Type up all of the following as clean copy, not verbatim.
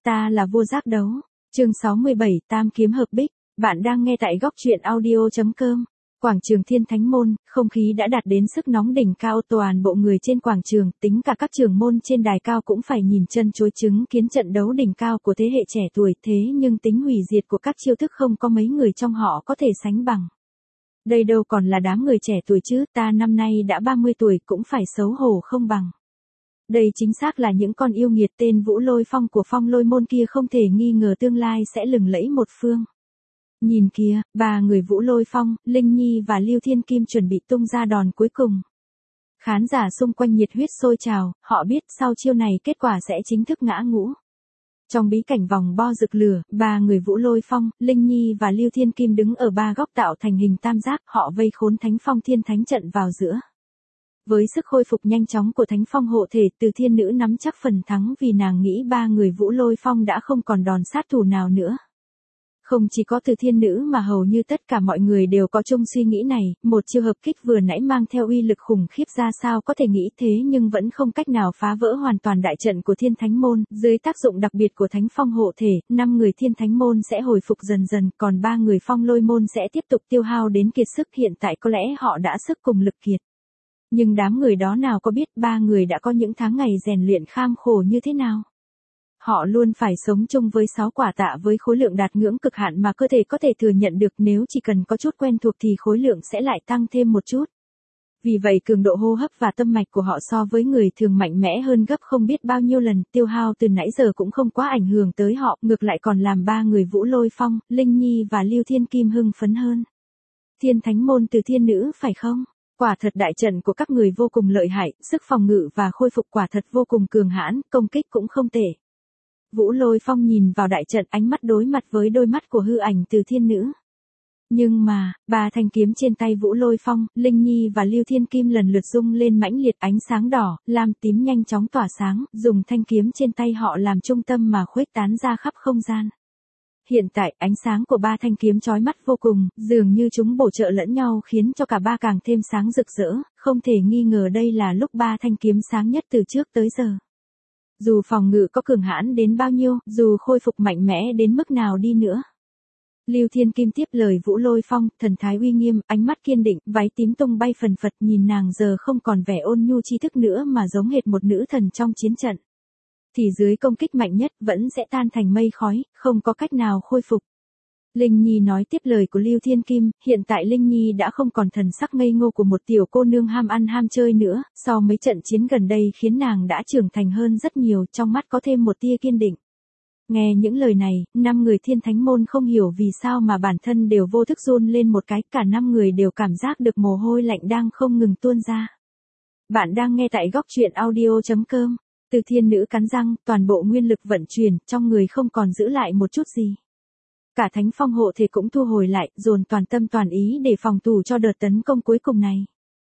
ta là vua giác đấu. Chương 67, Tam kiếm hợp bích. Bạn đang nghe tại góc truyện audio.com. Quảng trường Thiên Thánh Môn, không khí đã đạt đến sức nóng đỉnh cao, toàn bộ người trên quảng trường, tính cả các trưởng môn trên đài cao cũng phải nhìn chân chối chứng kiến trận đấu đỉnh cao của thế hệ trẻ tuổi, thế nhưng tính hủy diệt của các chiêu thức không có mấy người trong họ có thể sánh bằng. Đây đâu còn là đám người trẻ tuổi chứ, ta năm nay đã 30 tuổi cũng phải xấu hổ không bằng. Đây chính xác là những con yêu nghiệt, tên Vũ Lôi Phong của Phong Lôi môn kia không thể nghi ngờ tương lai sẽ lừng lẫy một phương. Nhìn kìa, ba người Vũ Lôi Phong, Linh Nhi và Lưu Thiên Kim chuẩn bị tung ra đòn cuối cùng. Khán giả xung quanh nhiệt huyết sôi trào, họ biết sau chiêu này kết quả sẽ chính thức ngã ngũ. Trong bí cảnh vòng bo rực lửa, ba người Vũ Lôi Phong, Linh Nhi và Lưu Thiên Kim đứng ở ba góc tạo thành hình tam giác, họ vây khốn Thánh Phong Thiên Thánh trận vào giữa. Với sức khôi phục nhanh chóng của Thánh Phong hộ thể, Từ Thiên Nữ nắm chắc phần thắng vì nàng nghĩ ba người Vũ Lôi Phong đã không còn đòn sát thủ nào nữa. Không chỉ có Từ Thiên Nữ mà hầu như tất cả mọi người đều có chung suy nghĩ này, một chiêu hợp kích vừa nãy mang theo uy lực khủng khiếp ra sao có thể nghĩ thế nhưng vẫn không cách nào phá vỡ hoàn toàn đại trận của Thiên Thánh Môn, dưới tác dụng đặc biệt của Thánh Phong hộ thể, 5 người Thiên Thánh Môn sẽ hồi phục dần dần, còn 3 người Phong Lôi môn sẽ tiếp tục tiêu hao đến kiệt sức, hiện tại có lẽ họ đã sức cùng lực kiệt. Nhưng đám người đó nào có biết ba người đã có những tháng ngày rèn luyện kham khổ như thế nào. Họ luôn phải sống chung với 6 quả tạ với khối lượng đạt ngưỡng cực hạn mà cơ thể có thể thừa nhận được, nếu chỉ cần có chút quen thuộc thì khối lượng sẽ lại tăng thêm một chút. Vì vậy cường độ hô hấp và tâm mạch của họ so với người thường mạnh mẽ hơn gấp không biết bao nhiêu lần, tiêu hao từ nãy giờ cũng không quá ảnh hưởng tới họ, ngược lại còn làm ba người Vũ Lôi Phong, Linh Nhi và Lưu Thiên Kim hưng phấn hơn. Thiên Thánh Môn Từ Thiên Nữ phải không? Quả thật đại trận của các người vô cùng lợi hại, sức phòng ngự và khôi phục quả thật vô cùng cường hãn, công kích cũng không tệ. Vũ Lôi Phong nhìn vào đại trận, ánh mắt đối mặt với đôi mắt của hư ảnh Từ Thiên Nữ. Nhưng mà, ba thanh kiếm trên tay Vũ Lôi Phong, Linh Nhi và Lưu Thiên Kim lần lượt rung lên mãnh liệt, ánh sáng đỏ, lam tím nhanh chóng tỏa sáng, dùng thanh kiếm trên tay họ làm trung tâm mà khuếch tán ra khắp không gian. Hiện tại, ánh sáng của ba thanh kiếm chói mắt vô cùng, dường như chúng bổ trợ lẫn nhau khiến cho cả ba càng thêm sáng rực rỡ, không thể nghi ngờ đây là lúc ba thanh kiếm sáng nhất từ trước tới giờ. Dù phòng ngự có cường hãn đến bao nhiêu, dù khôi phục mạnh mẽ đến mức nào đi nữa. Lưu Thiên Kim tiếp lời Vũ Lôi Phong, thần thái uy nghiêm, ánh mắt kiên định, váy tím tung bay phần phật, nhìn nàng giờ không còn vẻ ôn nhu tri thức nữa mà giống hệt một nữ thần trong chiến trận. Thì dưới công kích mạnh nhất vẫn sẽ tan thành mây khói, không có cách nào khôi phục. Linh Nhi nói tiếp lời của Lưu Thiên Kim, hiện tại Linh Nhi đã không còn thần sắc ngây ngô của một tiểu cô nương ham ăn ham chơi nữa, sau mấy trận chiến gần đây khiến nàng đã trưởng thành hơn rất nhiều, trong mắt có thêm một tia kiên định. Nghe những lời này, 5 người Thiên Thánh Môn không hiểu vì sao mà bản thân đều vô thức run lên một cái, cả 5 người đều cảm giác được mồ hôi lạnh đang không ngừng tuôn ra. Bạn đang nghe tại góc truyện audio.com. Từ Thiên Nữ cắn răng, toàn bộ nguyên lực vận chuyển, trong người không còn giữ lại một chút gì. Cả Thánh Phong hộ thể cũng thu hồi lại, dồn toàn tâm toàn ý để phòng thủ cho đợt tấn công cuối cùng này.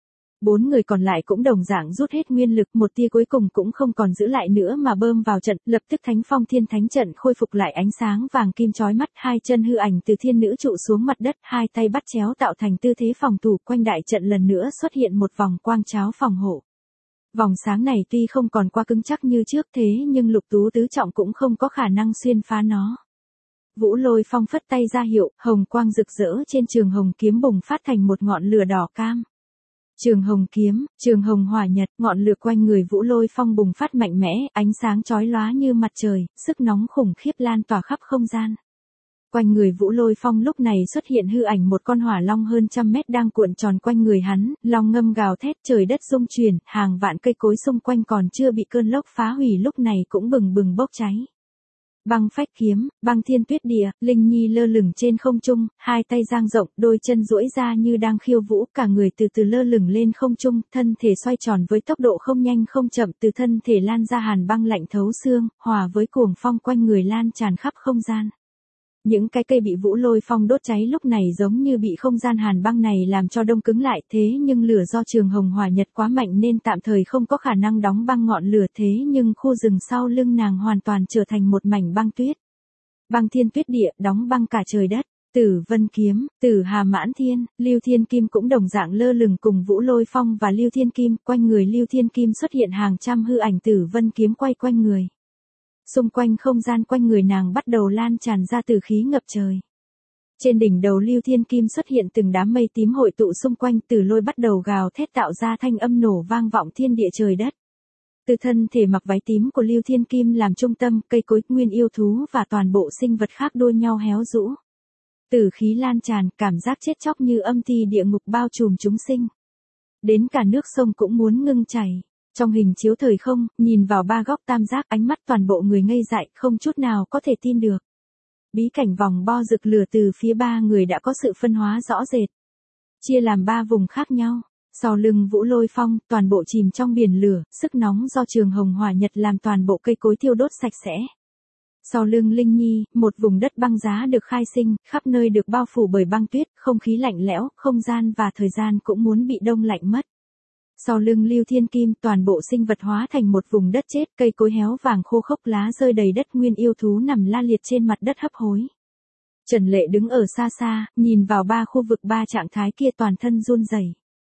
4 người còn lại cũng đồng dạng rút hết nguyên lực, một tia cuối cùng cũng không còn giữ lại nữa mà bơm vào trận, lập tức Thánh Phong Thiên Thánh trận khôi phục lại ánh sáng vàng kim chói mắt, hai chân hư ảnh Từ Thiên Nữ trụ xuống mặt đất, hai tay bắt chéo tạo thành tư thế phòng thủ, quanh đại trận lần nữa xuất hiện một vòng quang cháo phòng hộ. Vòng sáng này tuy không còn quá cứng chắc như trước thế nhưng Lục Tú tứ trọng cũng không có khả năng xuyên phá nó. Vũ Lôi Phong phất tay ra hiệu, hồng quang rực rỡ trên trường hồng kiếm bùng phát thành một ngọn lửa đỏ cam. Trường hồng kiếm, trường hồng hỏa nhật, ngọn lửa quanh người Vũ Lôi Phong bùng phát mạnh mẽ, ánh sáng chói lóa như mặt trời, sức nóng khủng khiếp lan tỏa khắp không gian. Quanh người Vũ Lôi Phong lúc này xuất hiện hư ảnh một con hỏa long hơn 100 mét đang cuộn tròn quanh người hắn, long ngâm gào thét, trời đất rung chuyển, hàng vạn cây cối xung quanh còn chưa bị cơn lốc phá hủy lúc này cũng bừng bừng bốc cháy. Băng phách kiếm, băng thiên tuyết địa, Linh Nhi lơ lửng trên không trung, hai tay dang rộng, đôi chân duỗi ra như đang khiêu vũ, cả người từ từ lơ lửng lên không trung, thân thể xoay tròn với tốc độ không nhanh không chậm, từ thân thể lan ra hàn băng lạnh thấu xương, hòa với cuồng phong quanh người lan tràn khắp không gian. Những cái cây bị Vũ Lôi Phong đốt cháy lúc này giống như bị không gian hàn băng này làm cho đông cứng lại, thế nhưng lửa do trường hồng hỏa nhật quá mạnh nên tạm thời không có khả năng đóng băng ngọn lửa, thế nhưng khu rừng sau lưng nàng hoàn toàn trở thành một mảnh băng tuyết. Băng thiên tuyết địa, đóng băng cả trời đất. Tử Vân kiếm, Tử Hà Mãn Thiên, Lưu Thiên Kim cũng đồng dạng lơ lửng cùng Vũ Lôi Phong và Lưu Thiên Kim, quanh người Lưu Thiên Kim xuất hiện hàng trăm hư ảnh Tử Vân kiếm quay quanh người. Xung quanh không gian quanh người nàng bắt đầu lan tràn ra từ khí ngập trời. Trên đỉnh đầu Lưu Thiên Kim xuất hiện từng đám mây tím hội tụ xung quanh, Tử Lôi bắt đầu gào thét tạo ra thanh âm nổ vang vọng thiên địa trời đất. Từ thân thể mặc váy tím của Lưu Thiên Kim làm trung tâm, cây cối, nguyên yêu thú và toàn bộ sinh vật khác đua nhau héo rũ. Tử khí lan tràn, cảm giác chết chóc như âm ti địa ngục bao trùm chúng sinh. Đến cả nước sông cũng muốn ngưng chảy. Trong hình chiếu thời không, nhìn vào ba góc tam giác, ánh mắt toàn bộ người ngây dại, không chút nào có thể tin được. Bí cảnh vòng bo rực lửa từ phía ba người đã có sự phân hóa rõ rệt. Chia làm ba vùng khác nhau. Sau lưng Vũ Lôi Phong, toàn bộ chìm trong biển lửa, sức nóng do trường hồng hỏa nhật làm toàn bộ cây cối thiêu đốt sạch sẽ. Sau lưng Linh Nhi, một vùng đất băng giá được khai sinh, khắp nơi được bao phủ bởi băng tuyết, không khí lạnh lẽo, không gian và thời gian cũng muốn bị đông lạnh mất. Sau lưng Lưu Thiên Kim, toàn bộ sinh vật hóa thành một vùng đất chết, cây cối héo vàng khô khốc, lá rơi đầy đất, nguyên yêu thú nằm la liệt trên mặt đất hấp hối. Trần Lệ đứng ở xa xa, nhìn vào ba khu vực ba trạng thái kia toàn thân run rẩy.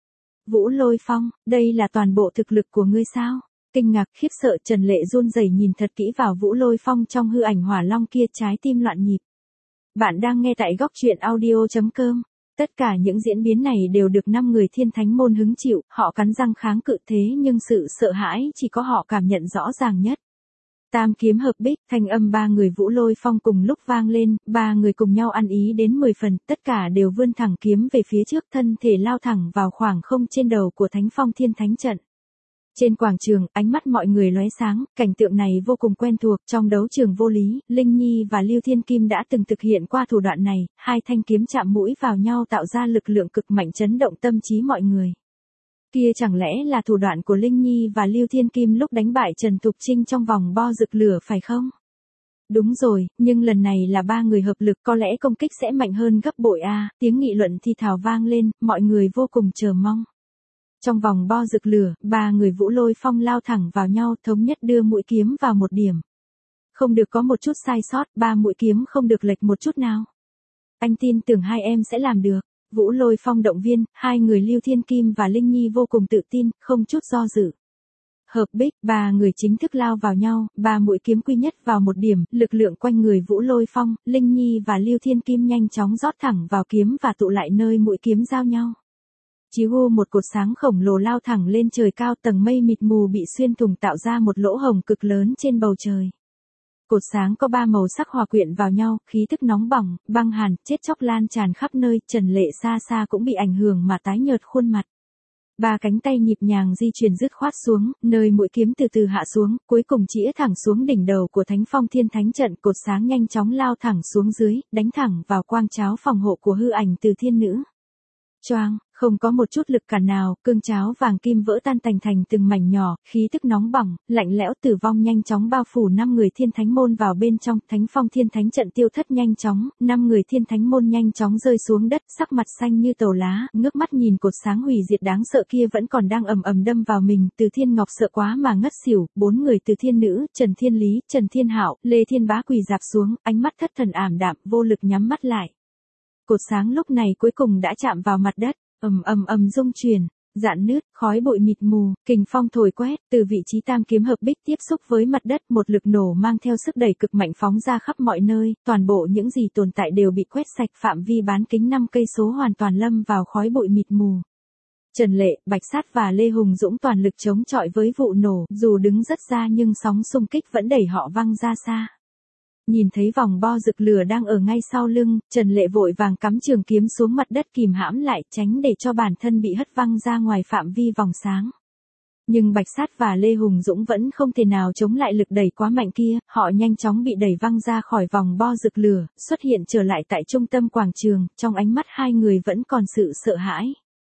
Vũ Lôi Phong, đây là toàn bộ thực lực của ngươi sao? Kinh ngạc khiếp sợ, Trần Lệ run rẩy nhìn thật kỹ vào Vũ Lôi Phong trong hư ảnh hỏa long kia, trái tim loạn nhịp. Bạn đang nghe tại góc truyện audio.com. Tất cả những diễn biến này đều được 5 người Thiên Thánh môn hứng chịu, họ cắn răng kháng cự, thế nhưng sự sợ hãi chỉ có họ cảm nhận rõ ràng nhất. Tam kiếm hợp bích, thanh âm ba người Vũ Lôi Phong cùng lúc vang lên, ba người cùng nhau ăn ý đến 10 phần, tất cả đều vươn thẳng kiếm về phía trước, thân thể lao thẳng vào khoảng không trên đầu của Thánh Phong Thiên Thánh trận. Trên quảng trường, ánh mắt mọi người lóe sáng, cảnh tượng này vô cùng quen thuộc, trong đấu trường vô lý, Linh Nhi và Lưu Thiên Kim đã từng thực hiện qua thủ đoạn này, hai thanh kiếm chạm mũi vào nhau tạo ra lực lượng cực mạnh chấn động tâm trí mọi người. Kia chẳng lẽ là thủ đoạn của Linh Nhi và Lưu Thiên Kim lúc đánh bại Trần Thục Trinh trong vòng bo rực lửa phải không? Đúng rồi, nhưng lần này là ba người hợp lực, có lẽ công kích sẽ mạnh hơn gấp bội a, tiếng nghị luận thi thào vang lên, mọi người vô cùng chờ mong. Trong vòng bo rực lửa, ba người Vũ Lôi Phong lao thẳng vào nhau, thống nhất đưa mũi kiếm vào một điểm. Không được có một chút sai sót, ba mũi kiếm không được lệch một chút nào. Anh tin tưởng hai em sẽ làm được. Vũ Lôi Phong động viên, hai người Lưu Thiên Kim và Linh Nhi vô cùng tự tin, không chút do dự. Hợp bích, ba người chính thức lao vào nhau, ba mũi kiếm quy nhất vào một điểm, lực lượng quanh người Vũ Lôi Phong, Linh Nhi và Lưu Thiên Kim nhanh chóng rót thẳng vào kiếm và tụ lại nơi mũi kiếm giao nhau. Chí hu, một cột sáng khổng lồ lao thẳng lên trời cao, tầng mây mịt mù bị xuyên thủng tạo ra một lỗ hổng cực lớn trên bầu trời. Cột sáng có ba màu sắc hòa quyện vào nhau, khí tức nóng bỏng, băng hàn, chết chóc lan tràn khắp nơi, Trần Lệ xa xa cũng bị ảnh hưởng mà tái nhợt khuôn mặt. Ba cánh tay nhịp nhàng di chuyển dứt khoát xuống, nơi mũi kiếm từ từ hạ xuống, cuối cùng chĩa thẳng xuống đỉnh đầu của Thánh Phong Thiên Thánh trận, cột sáng nhanh chóng lao thẳng xuống dưới, đánh thẳng vào quang cháo phòng hộ của hư ảnh Từ Thiên Nữ. Choang, không có một chút lực cản nào, cương cháo vàng kim vỡ tan tành thành từng mảnh nhỏ, khí tức nóng bỏng, lạnh lẽo tử vong nhanh chóng bao phủ 5 người Thiên Thánh môn vào bên trong, Thánh Phong Thiên Thánh trận tiêu thất nhanh chóng, 5 người Thiên Thánh môn nhanh chóng rơi xuống đất, sắc mặt xanh như tàu lá, ngước mắt nhìn cột sáng hủy diệt đáng sợ kia vẫn còn đang ầm ầm đâm vào mình, Từ Thiên Ngọc sợ quá mà ngất xỉu, 4 người Từ Thiên Nữ, Trần Thiên Lý, Trần Thiên Hạo, Lê Thiên Bá quỳ rạp xuống, ánh mắt thất thần ảm đạm, vô lực nhắm mắt lại. Cột sáng lúc này cuối cùng đã chạm vào mặt đất, ầm rung chuyển, rạn nứt, khói bụi mịt mù, kình phong thổi quét, từ vị trí tam kiếm hợp bích tiếp xúc với mặt đất, một lực nổ mang theo sức đẩy cực mạnh phóng ra khắp mọi nơi, toàn bộ những gì tồn tại đều bị quét sạch, phạm vi bán kính 5 cây số hoàn toàn lâm vào khói bụi mịt mù. Trần Lệ, Bạch Sát và Lê Hùng Dũng toàn lực chống chọi với vụ nổ, dù đứng rất xa nhưng sóng xung kích vẫn đẩy họ văng ra xa. Nhìn thấy vòng bo rực lửa đang ở ngay sau lưng, Trần Lệ vội vàng cắm trường kiếm xuống mặt đất kìm hãm lại, tránh để cho bản thân bị hất văng ra ngoài phạm vi vòng sáng. Nhưng Bạch Sát và Lê Hùng Dũng vẫn không thể nào chống lại lực đẩy quá mạnh kia, họ nhanh chóng bị đẩy văng ra khỏi vòng bo rực lửa, xuất hiện trở lại tại trung tâm quảng trường, trong ánh mắt hai người vẫn còn sự sợ hãi.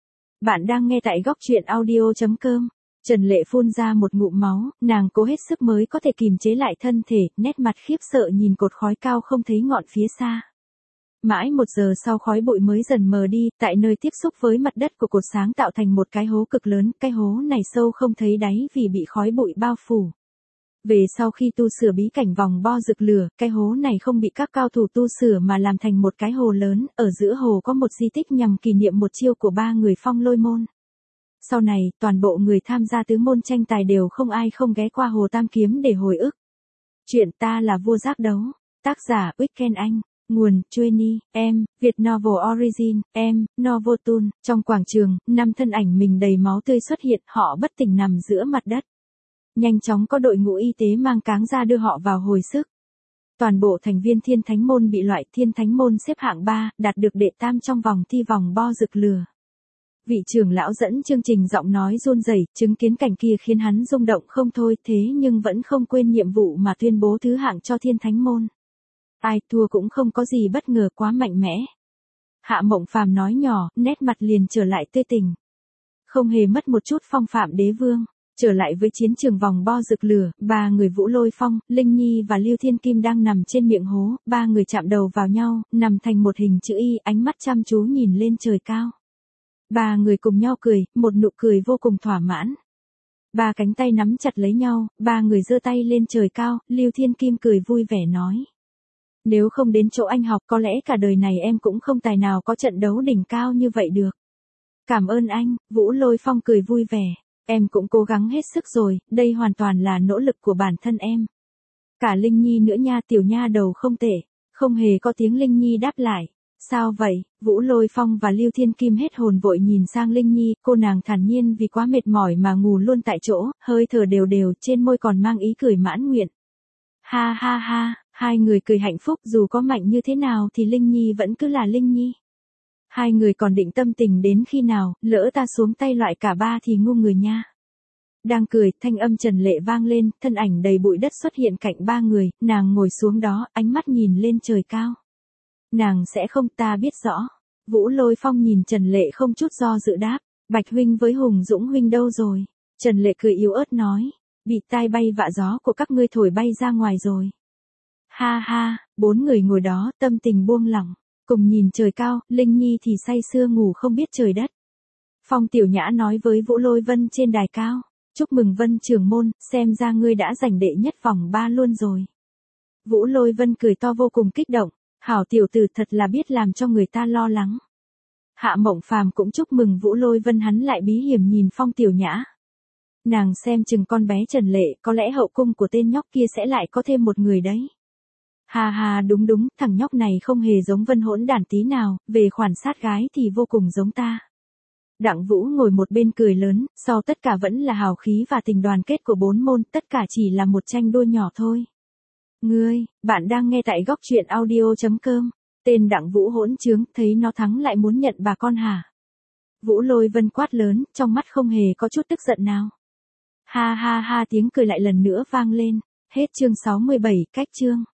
Bạn đang nghe tại góc truyện audio.com. Trần Lệ phun ra một ngụm máu, nàng cố hết sức mới có thể kìm chế lại thân thể, nét mặt khiếp sợ nhìn cột khói cao không thấy ngọn phía xa. Mãi 1 giờ sau khói bụi mới dần mờ đi, tại nơi tiếp xúc với mặt đất của cột sáng tạo thành một cái hố cực lớn, cái hố này sâu không thấy đáy vì bị khói bụi bao phủ. Về sau khi tu sửa bí cảnh vòng bo rực lửa, cái hố này không bị các cao thủ tu sửa mà làm thành một cái hồ lớn, ở giữa hồ có một di tích nhằm kỷ niệm một chiêu của 3 người Phong Lôi môn. Sau này, toàn bộ người tham gia tứ môn tranh tài đều không ai không ghé qua hồ Tam Kiếm để hồi ức. Chuyện ta là vua giác đấu. Tác giả Weekend Anh. Nguồn Trueni, em, Việt Novel Origin, em, Novotoon. Trong quảng trường, 5 thân ảnh mình đầy máu tươi xuất hiện, họ bất tỉnh nằm giữa mặt đất. Nhanh chóng có đội ngũ y tế mang cáng ra đưa họ vào hồi sức. Toàn bộ thành viên Thiên Thánh Môn bị loại. Thiên Thánh Môn xếp hạng 3, đạt được đệ tam trong vòng thi vòng bo rực lửa. Vị trưởng lão dẫn chương trình giọng nói run rẩy, chứng kiến cảnh kia khiến hắn rung động không thôi, thế nhưng vẫn không quên nhiệm vụ mà tuyên bố thứ hạng cho Thiên Thánh Môn. Ai thua cũng không có gì bất ngờ, quá mạnh mẽ. Hạ Mộng Phàm nói nhỏ, nét mặt liền trở lại tươi tỉnh. Không hề mất một chút phong phạm đế vương. Trở lại với chiến trường vòng bo rực lửa, 3 người Vũ Lôi Phong, Linh Nhi và Lưu Thiên Kim đang nằm trên miệng hố, 3 người chạm đầu vào nhau, nằm thành một hình chữ Y, ánh mắt chăm chú nhìn lên trời cao. 3 người cùng nhau cười, một nụ cười vô cùng thỏa mãn. 3 cánh tay nắm chặt lấy nhau, 3 người giơ tay lên trời cao, Lưu Thiên Kim cười vui vẻ nói. Nếu không đến chỗ anh học có lẽ cả đời này em cũng không tài nào có trận đấu đỉnh cao như vậy được. Cảm ơn anh, Vũ Lôi Phong cười vui vẻ. Em cũng cố gắng hết sức rồi, đây hoàn toàn là nỗ lực của bản thân em. Cả Linh Nhi nữa nha, tiểu nha đầu không tệ. Không hề có tiếng Linh Nhi đáp lại. Sao vậy? Vũ Lôi Phong và Lưu Thiên Kim hết hồn vội nhìn sang Linh Nhi, cô nàng thản nhiên vì quá mệt mỏi mà ngủ luôn tại chỗ, hơi thở đều đều, trên môi còn mang ý cười mãn nguyện. Ha ha ha, hai người cười hạnh phúc, dù có mạnh như thế nào thì Linh Nhi vẫn cứ là Linh Nhi. Hai người còn định tâm tình đến khi nào, lỡ ta xuống tay loại cả 3 thì ngu người nha. Đang cười, thanh âm Trần Lệ vang lên, thân ảnh đầy bụi đất xuất hiện cạnh 3 người, nàng ngồi xuống đó, ánh mắt nhìn lên trời cao. Nàng sẽ không, ta biết rõ. Vũ Lôi Phong nhìn Trần Lệ không chút do dự đáp, Bạch huynh với Hùng Dũng huynh đâu rồi? Trần Lệ cười yếu ớt nói, bị tai bay vạ gió của các ngươi thổi bay ra ngoài rồi. Ha ha, 4 người ngồi đó, tâm tình buông lỏng. Cùng nhìn trời cao, Linh Nhi thì say sưa ngủ không biết trời đất. Phong Tiểu Nhã nói với Vũ Lôi Vân trên đài cao. Chúc mừng Vân trưởng môn, xem ra ngươi đã giành đệ nhất vòng 3 luôn rồi. Vũ Lôi Vân cười to vô cùng kích động. Hảo tiểu tử thật là biết làm cho người ta lo lắng. Hạ Mộng Phàm cũng chúc mừng Vũ Lôi Vân, hắn lại bí hiểm nhìn Phong Tiểu Nhã. Nàng xem chừng con bé Trần Lệ, có lẽ hậu cung của tên nhóc kia sẽ lại có thêm một người đấy. Hà hà, đúng đúng, thằng nhóc này không hề giống Vân hỗn đản tí nào, về khoản sát gái thì vô cùng giống ta. Đặng Vũ ngồi một bên cười lớn, sau tất cả vẫn là hào khí và tình đoàn kết của 4 môn, tất cả chỉ là một tranh đua nhỏ thôi. Bạn đang nghe tại góc truyện audio.com. Tên Đặng Vũ hỗn trướng, thấy nó thắng lại muốn nhận bà con hả? Vũ Lôi Vân quát lớn, trong mắt không hề có chút tức giận nào. Ha ha ha, tiếng cười lại lần nữa vang lên. Hết chương 67, cách chương.